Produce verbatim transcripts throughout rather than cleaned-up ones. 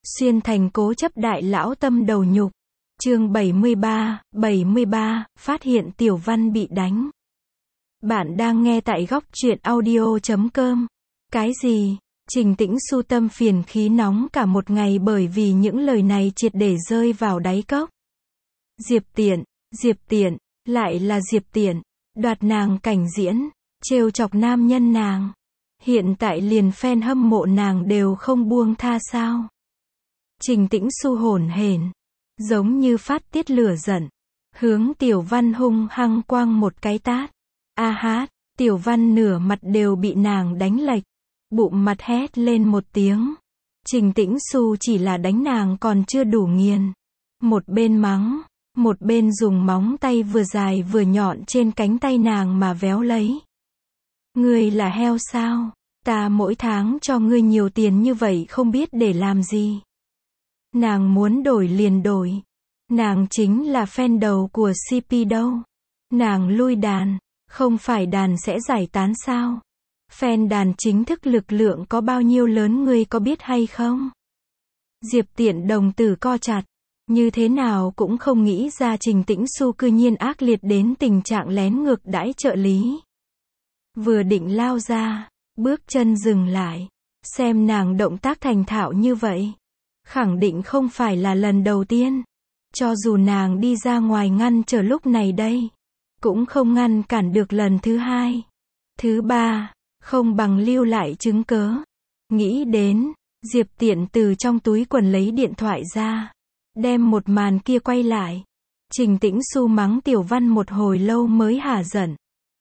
Xuyên thành cố chấp đại lão tâm đầu nhục. Chương bảy mươi ba, bảy mươi ba, phát hiện Tiểu Văn bị đánh. Bạn đang nghe tại góc truyện audio chấm com. Cái gì? Trình Tĩnh Xu tâm phiền khí nóng cả một ngày bởi vì những lời này triệt để rơi vào đáy cốc. Diệp Tiện, Diệp Tiện, lại là Diệp Tiện, đoạt nàng cảnh diễn, trêu chọc nam nhân nàng. Hiện tại liền fan hâm mộ nàng đều không buông tha sao? Trình Tĩnh Xu hổn hển, giống như phát tiết lửa giận, hướng Tiểu Văn hung hăng quăng một cái tát. A hát, Tiểu Văn nửa mặt đều bị nàng đánh lệch, bụng mặt hét lên một tiếng. Trình Tĩnh Xu chỉ là đánh nàng còn chưa đủ nghiền. Một bên mắng, một bên dùng móng tay vừa dài vừa nhọn trên cánh tay nàng mà véo lấy. Ngươi là heo sao? Ta mỗi tháng cho ngươi nhiều tiền như vậy không biết để làm gì. Nàng muốn đổi liền đổi. Nàng chính là fan đầu của xê pê đâu. Nàng lui đàn, không phải đàn sẽ giải tán sao? Fan đàn chính thức lực lượng có bao nhiêu lớn ngươi có biết hay không? Diệp Tiện đồng tử co chặt, như thế nào cũng không nghĩ ra Trình Tĩnh Xu cư nhiên ác liệt đến tình trạng lén ngược đãi trợ lý. Vừa định lao ra, bước chân dừng lại, xem nàng động tác thành thạo như vậy. Khẳng định không phải là lần đầu tiên. Cho dù nàng đi ra ngoài ngăn trở lúc này đây, cũng không ngăn cản được lần thứ hai. Thứ ba, không bằng lưu lại chứng cớ. Nghĩ đến, Diệp Tiện từ trong túi quần lấy điện thoại ra, đem một màn kia quay lại. Trình Tĩnh Xu mắng Tiểu Văn một hồi lâu mới hả giận.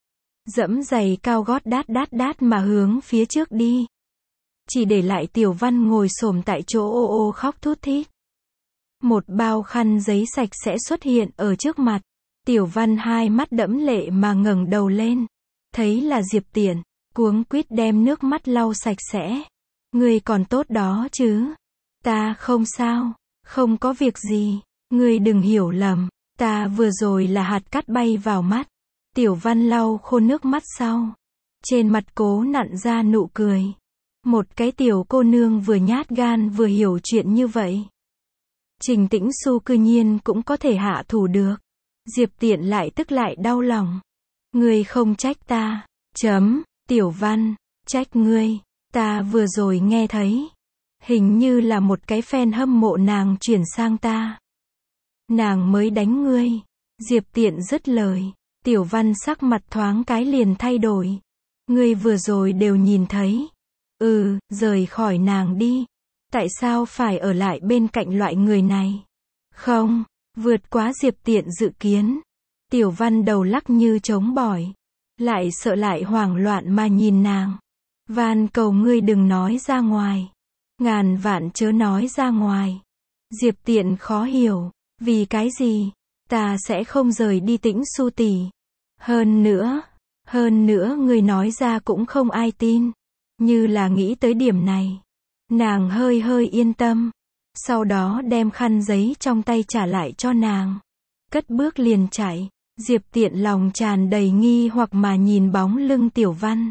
Dẫm giày cao gót đát đát đát mà hướng phía trước đi. Chỉ để lại Tiểu Văn ngồi xổm tại chỗ ô ô khóc thút thít. Một bao khăn giấy sạch sẽ xuất hiện ở trước mặt. Tiểu Văn hai mắt đẫm lệ mà ngẩng đầu lên. Thấy là Diệp Tiện, cuống quýt đem nước mắt lau sạch sẽ. Ngươi còn tốt đó chứ? Ta không sao, không có việc gì. Ngươi đừng hiểu lầm, ta vừa rồi là hạt cát bay vào mắt. Tiểu Văn lau khô nước mắt sau, trên mặt cố nặn ra nụ cười. Một cái tiểu cô nương vừa nhát gan vừa hiểu chuyện như vậy. Trình Tĩnh Xu cư nhiên cũng có thể hạ thủ được. Diệp Tiện lại tức lại đau lòng. Ngươi không trách ta, chấm, Tiểu Văn, trách ngươi, ta vừa rồi nghe thấy. Hình như là một cái fan hâm mộ nàng chuyển sang ta. Nàng mới đánh ngươi. Diệp Tiện dứt lời, Tiểu Văn sắc mặt thoáng cái liền thay đổi. Ngươi vừa rồi đều nhìn thấy. Ừ, rời khỏi nàng đi. Tại sao phải ở lại bên cạnh loại người này? Không, vượt quá Diệp Tiện dự kiến. Tiểu Văn đầu lắc như trống bỏi. Lại sợ lại hoảng loạn mà nhìn nàng. Van cầu ngươi đừng nói ra ngoài. Ngàn vạn chớ nói ra ngoài. Diệp Tiện khó hiểu. Vì cái gì? Ta sẽ không rời đi Tĩnh Xu tỷ. Hơn nữa, hơn nữa ngươi nói ra cũng không ai tin. Như là nghĩ tới điểm này. Nàng hơi hơi yên tâm. Sau đó đem khăn giấy trong tay trả lại cho nàng. Cất bước liền chạy. Diệp Tiện lòng tràn đầy nghi hoặc mà nhìn bóng lưng Tiểu Văn.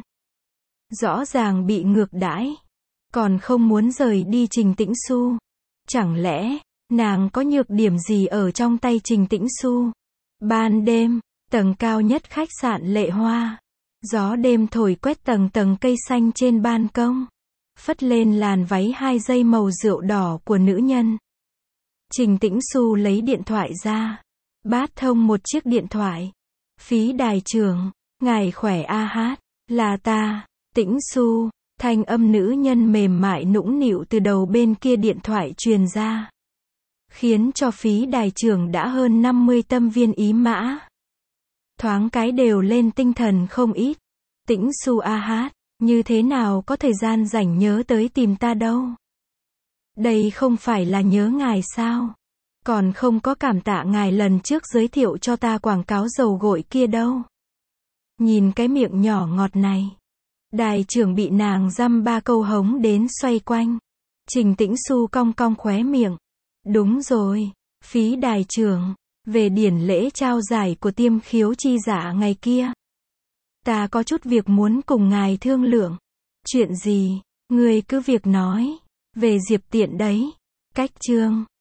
Rõ ràng bị ngược đãi. Còn không muốn rời đi Trình Tĩnh Xu. Chẳng lẽ, nàng có nhược điểm gì ở trong tay Trình Tĩnh Xu? Ban đêm, tầng cao nhất khách sạn Lệ Hoa. Gió đêm thổi quét tầng tầng cây xanh trên ban công. Phất lên làn váy hai dây màu rượu đỏ của nữ nhân. Trình Tĩnh Xu lấy điện thoại ra. Bát thông một chiếc điện thoại. Phí đài trưởng, ngài khỏe a hát, là ta, Tĩnh Xu. Thanh âm nữ nhân mềm mại nũng nịu từ đầu bên kia điện thoại truyền ra. Khiến cho phí đài trưởng đã hơn năm mươi tâm viên ý mã. Thoáng cái đều lên tinh thần không ít. Tĩnh Xu a hát, như thế nào có thời gian rảnh nhớ tới tìm ta đâu. Đây không phải là nhớ ngài sao? Còn không có cảm tạ ngài lần trước giới thiệu cho ta quảng cáo dầu gội kia đâu. Nhìn cái miệng nhỏ ngọt này. Đài trưởng bị nàng dăm ba câu hống đến xoay quanh. Trình Tĩnh Xu cong cong khóe miệng. Đúng rồi, phí đài trưởng, về điển lễ trao giải của Tiêm Khiếu Chi Giả ngày kia. Ta có chút việc muốn cùng ngài thương lượng. Chuyện gì? Ngươi cứ việc nói. Về Diệp Tiện đấy. Cách chương